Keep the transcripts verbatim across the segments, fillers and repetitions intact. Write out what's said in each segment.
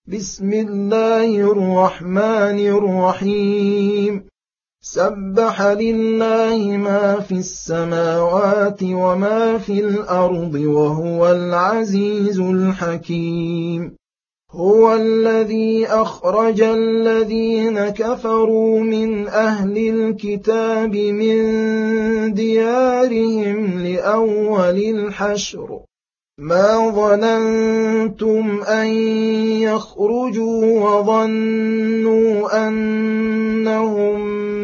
بسم الله الرحمن الرحيم سبح لله ما في السماوات وما في الأرض وهو العزيز الحكيم هو الذي أخرج الذين كفروا من أهل الكتاب من ديارهم لأول الحشر ما ظننتم أن يخرجوا وظنوا أنهم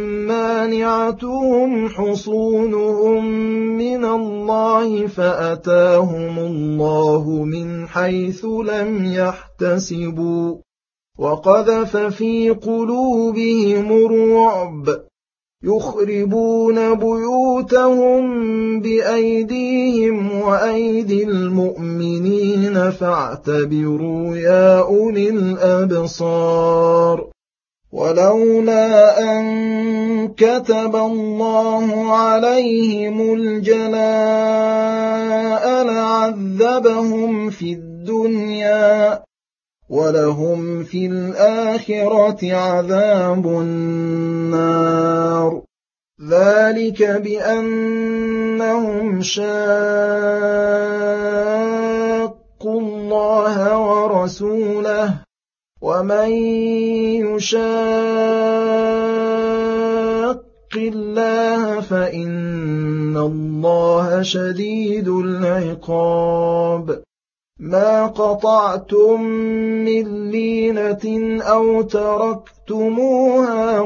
مانعتهم حصونهم من الله فأتاهم الله من حيث لم يحتسبوا وقذف في قلوبهم الرعب يخربون بيوتهم بأيديهم وأيدي المؤمنين فاعتبروا يا أولي الأبصار ولولا أن كتب الله عليهم الجلاء لعذبهم في الدنيا ولهم في الآخرة عذاب النار ذلك بأنهم شاقوا الله ورسوله ومن يشاق الله فإن الله شديد العقاب ما قطعتم من لينة أو تركتموها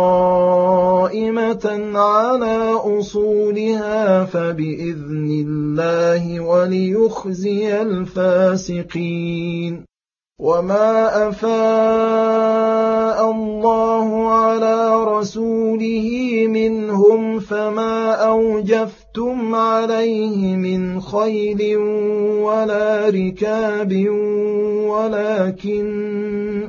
قائمة على أصولها فبإذن الله وليخزي الفاسقين وما أفاء الله على رسوله منهم فما أوجفتم عليه من خيل ولا ركاب ولكن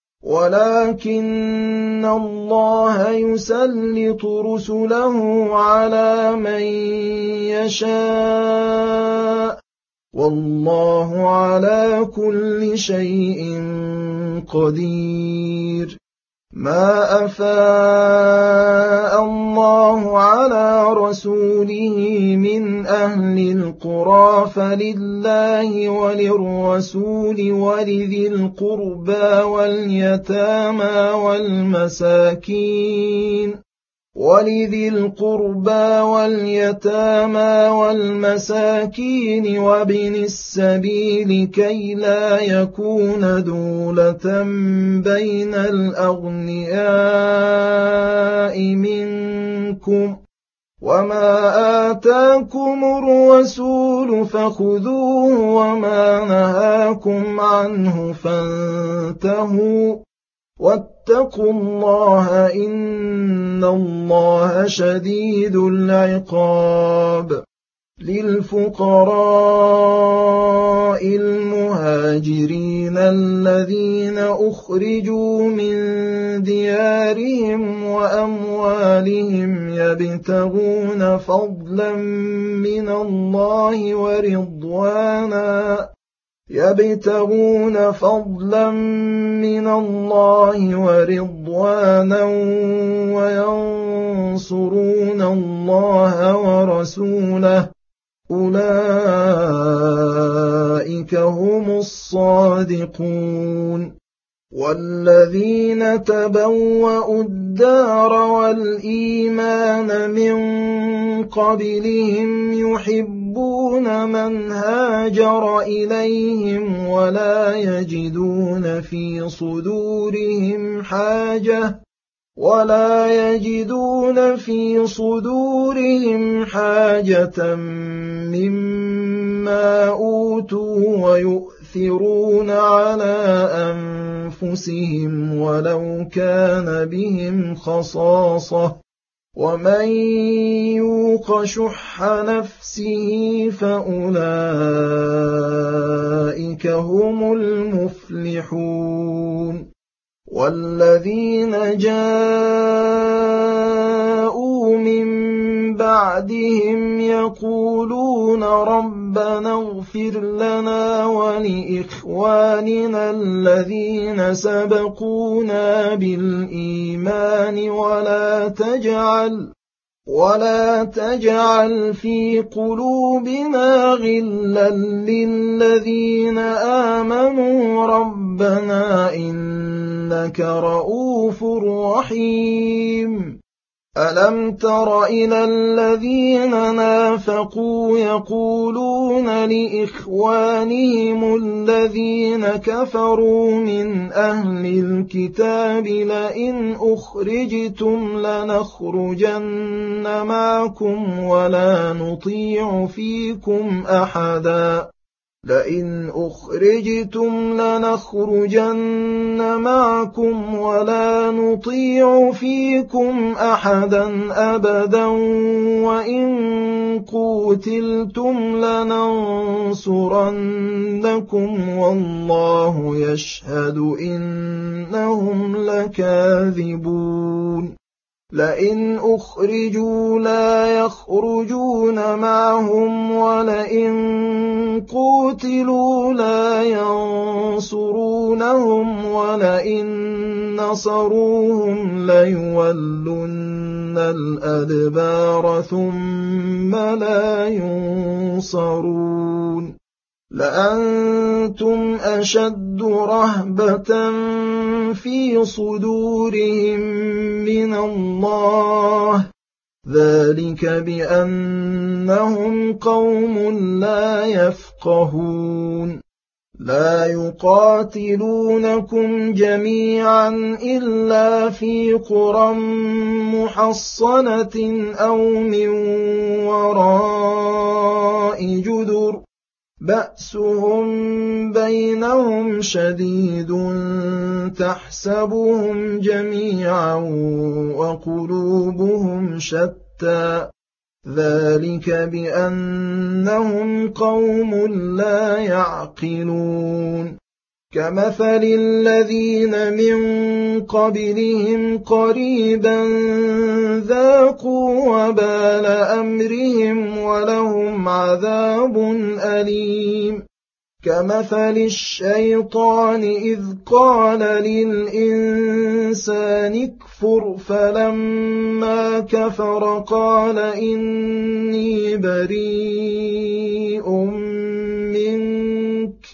ولكن الله يسلط رسله على من يشاء والله على كل شيء قدير ما أفاء الله على رسوله من أهل القرى فلله وللرسول ولذي القربى واليتامى والمساكين ولذي القربى واليتامى والمساكين وابن السبيل كي لا يكون دولة بين الأغنياء منكم وما آتاكم الرسول فخذوه وما نهاكم عنه فانتهوا واتقوا الله إن الله شديد العقاب للفقراء المهاجرين الذين أخرجوا من ديارهم وأموالهم يبتغون فضلا من الله ورضوانا يبتغون فضلا من الله ورضوانا وينصرون الله ورسوله أولئك هم الصادقون والذين تبوأوا الدار والإيمان من قبلهم يحبون من هاجر إليهم ولا يجدون في صدورهم حاجة ولا يجدون في صدورهم حاجة مما أوتوا ويؤثرون على أنفسهم ولو كان بهم خصاصة ومن يوق شح نفسه فأولئك هم المفلحون والذين جاءوا من بعدهم يقولون ربنا اغفر لنا ولإخواننا الذين سبقونا بالإيمان ولا تجعل ولا تجعل في قلوبنا غلا للذين آمنوا ربنا إنك رؤوف رحيم. ألم تر إلى الذين نافقوا يقولون لإخوانهم الذين كفروا من أهل الكتاب لئن أخرجتم لنخرجن معكم ولا نطيع فيكم أحدا لئن أخرجتم لنخرجن معكم ولا نطيع فيكم أحدا أبدا وإن قوتلتم لننصرنكم والله يشهد إنهم لكاذبون. لئن أخرجوا لا يخرجون معهم ولئن قوتلوا لا ينصرونهم ولئن نصروهم ليولن الأدبار ثم لا ينصرون. لأنتم أشد رهبة في صدورهم من الله ذلك بأنهم قوم لا يفقهون. لا يقاتلونكم جميعا إلا في قرى محصنة أو من وراء جدر بأسهم بينهم شديد تحسبهم جميعا وقلوبهم شتى ذلك بأنهم قوم لا يعقلون. كمثل الذين من قبلهم قريبا ذاقوا وبال أمرهم ولهم عذاب أليم. كمثل الشيطان إذ قال للإنسان اكفر فلما كفر قال إني بريء منك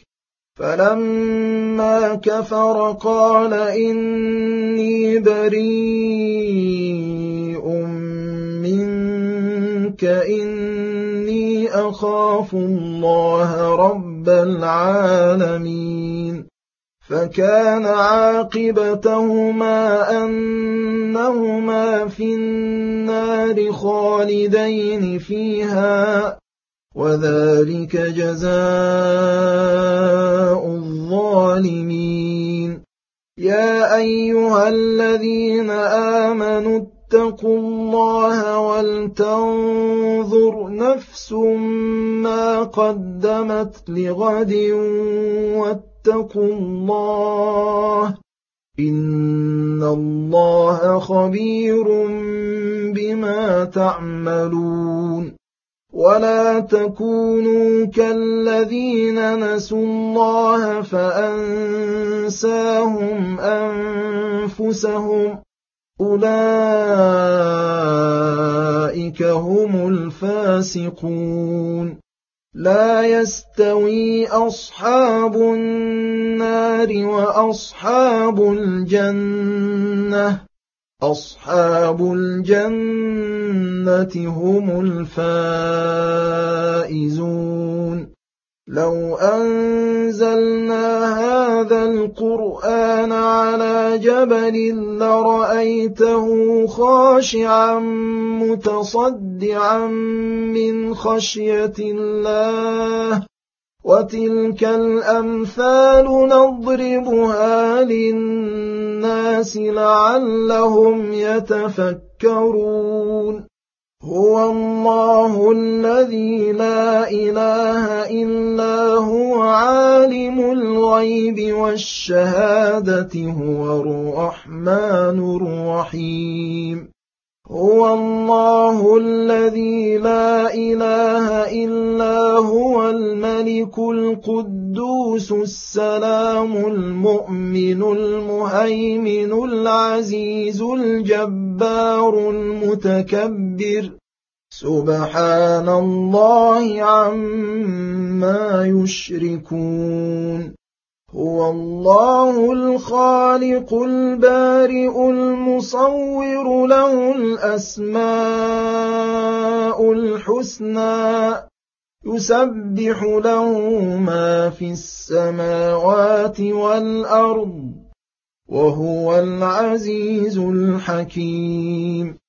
فلما كفر قال إني بريء منك إني أخاف الله رب العالمين. فكان عاقبتهما أنهما في النار خالدين فيها وذلك جزاء الظالمين. يا أيها الذين آمنوا اتقوا الله ولتنظر نفس ما قدمت لغد واتقوا الله إن الله خبير بما تعملون. ولا تكونوا كالذين نسوا الله فأنساهم أنفسهم أولئك هم الفاسقون. لا يستوي أصحاب النار وأصحاب الجنة أصحاب الجنة هم الفائزون. لو أنزلنا هذا القرآن على جبل لرأيته خاشعا متصدعا من خشية الله وتلك الأمثال نضربها للناس لعلهم يتفكرون. هو الله الذي لا إله إلا هو عالم الغيب والشهادة هو الرحمن الرحيم هو الله الذي لا إله إلا هو الملك القدوس السلام المؤمن المهيمن العزيز الجبار المتكبر سبحان الله عما يشركون هو الله الخالق البارئ المصور له الأسماء الحسنى يسبح له ما في السماوات والأرض وهو العزيز الحكيم